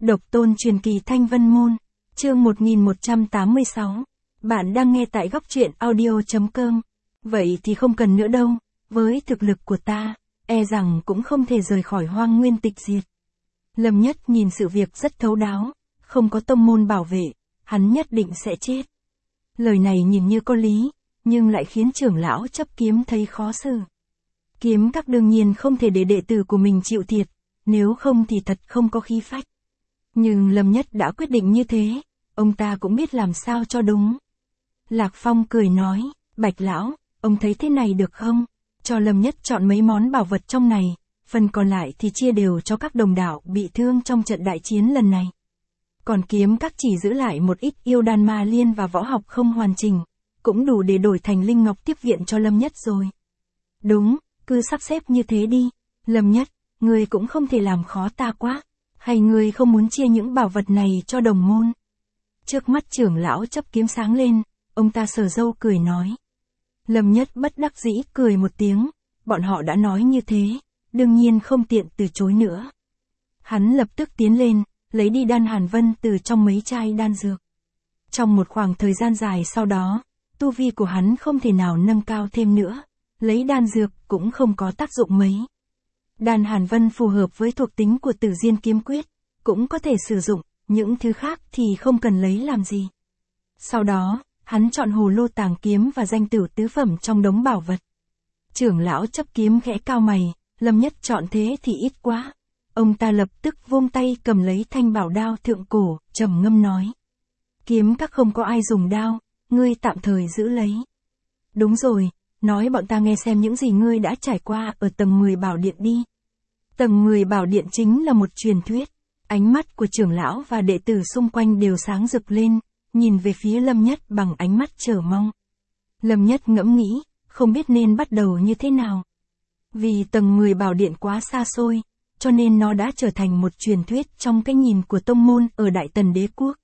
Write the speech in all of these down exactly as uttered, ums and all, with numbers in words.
Độc tôn truyền kỳ Thanh Vân Môn, chương một nghìn một trăm tám mươi sáu. Bạn đang nghe tại góc truyện audio.com. Vậy thì không cần nữa đâu, với thực lực của ta, e rằng cũng không thể rời khỏi Hoang Nguyên tịch diệt. Lâm Nhất nhìn sự việc rất thấu đáo, không có tông môn bảo vệ, hắn nhất định sẽ chết. Lời này nhìn như có lý, nhưng lại khiến trưởng lão chấp kiếm thấy khó xử. Kiếm các đương nhiên không thể để đệ tử của mình chịu thiệt, nếu không thì thật không có khí phách. Nhưng Lâm Nhất đã quyết định như thế, ông ta cũng biết làm sao cho đúng. Lạc Phong cười nói, Bạch lão, ông thấy thế này được không? Cho Lâm Nhất chọn mấy món bảo vật trong này, phần còn lại thì chia đều cho các đồng đạo bị thương trong trận đại chiến lần này. Còn kiếm các chỉ giữ lại một ít yêu đan ma liên và võ học không hoàn chỉnh, cũng đủ để đổi thành linh ngọc tiếp viện cho Lâm Nhất rồi. Đúng, cứ sắp xếp như thế đi. Lâm Nhất, ngươi cũng không thể làm khó ta quá. Hay ngươi không muốn chia những bảo vật này cho đồng môn? Trước mắt trưởng lão chấp kiếm sáng lên, ông ta sờ râu cười nói. Lâm Nhất bất đắc dĩ cười một tiếng, bọn họ đã nói như thế, đương nhiên không tiện từ chối nữa. Hắn lập tức tiến lên, lấy đi đan hàn vân từ trong mấy chai đan dược. Trong một khoảng thời gian dài sau đó, tu vi của hắn không thể nào nâng cao thêm nữa, lấy đan dược cũng không có tác dụng mấy. Đan hàn vân phù hợp với thuộc tính của Tử Diên kiếm quyết, cũng có thể sử dụng, những thứ khác thì không cần lấy làm gì. Sau đó, hắn chọn hồ lô tàng kiếm và danh tử tứ phẩm trong đống bảo vật. Trưởng lão chấp kiếm khẽ cao mày, Lâm Nhất chọn thế thì ít quá. Ông ta lập tức vung tay cầm lấy thanh bảo đao thượng cổ, trầm ngâm nói. Kiếm các không có ai dùng đao, ngươi tạm thời giữ lấy. Đúng rồi, nói bọn ta nghe xem những gì ngươi đã trải qua ở tầng mười bảo điện đi. Tầng mười bảo điện chính là một truyền thuyết. Ánh mắt của trưởng lão và đệ tử xung quanh đều sáng rực lên, nhìn về phía Lâm Nhất bằng ánh mắt chờ mong. Lâm Nhất ngẫm nghĩ, không biết nên bắt đầu như thế nào. Vì tầng mười bảo điện quá xa xôi, cho nên nó đã trở thành một truyền thuyết trong cái nhìn của tông môn ở Đại Tần Đế Quốc.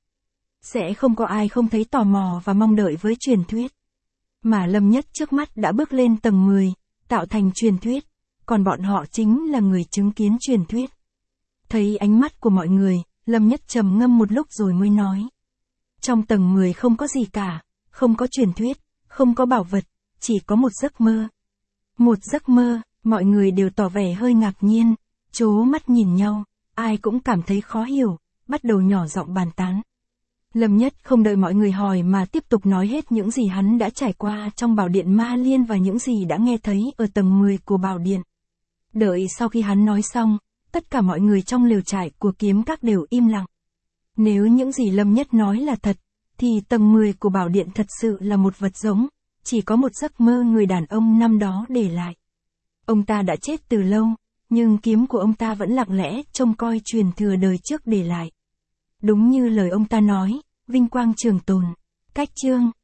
Sẽ không có ai không thấy tò mò và mong đợi với truyền thuyết. Mà Lâm Nhất trước mắt đã bước lên tầng mười, tạo thành truyền thuyết, còn bọn họ chính là người chứng kiến truyền thuyết. Thấy ánh mắt của mọi người, Lâm Nhất trầm ngâm một lúc rồi mới nói. Trong tầng mười không có gì cả, không có truyền thuyết, không có bảo vật, chỉ có một giấc mơ. Một giấc mơ, mọi người đều tỏ vẻ hơi ngạc nhiên, trố mắt nhìn nhau, ai cũng cảm thấy khó hiểu, bắt đầu nhỏ giọng bàn tán. Lâm Nhất không đợi mọi người hỏi mà tiếp tục nói hết những gì hắn đã trải qua trong bảo điện Ma Liên và những gì đã nghe thấy ở tầng mười của bảo điện. Đợi sau khi hắn nói xong, tất cả mọi người trong lều trại của kiếm các đều im lặng. Nếu những gì Lâm Nhất nói là thật, thì tầng mười của bảo điện thật sự là một vật giống, chỉ có một giấc mơ người đàn ông năm đó để lại. Ông ta đã chết từ lâu, nhưng kiếm của ông ta vẫn lặng lẽ trông coi truyền thừa đời trước để lại. Đúng như lời ông ta nói, vinh quang trường tồn. Cách chương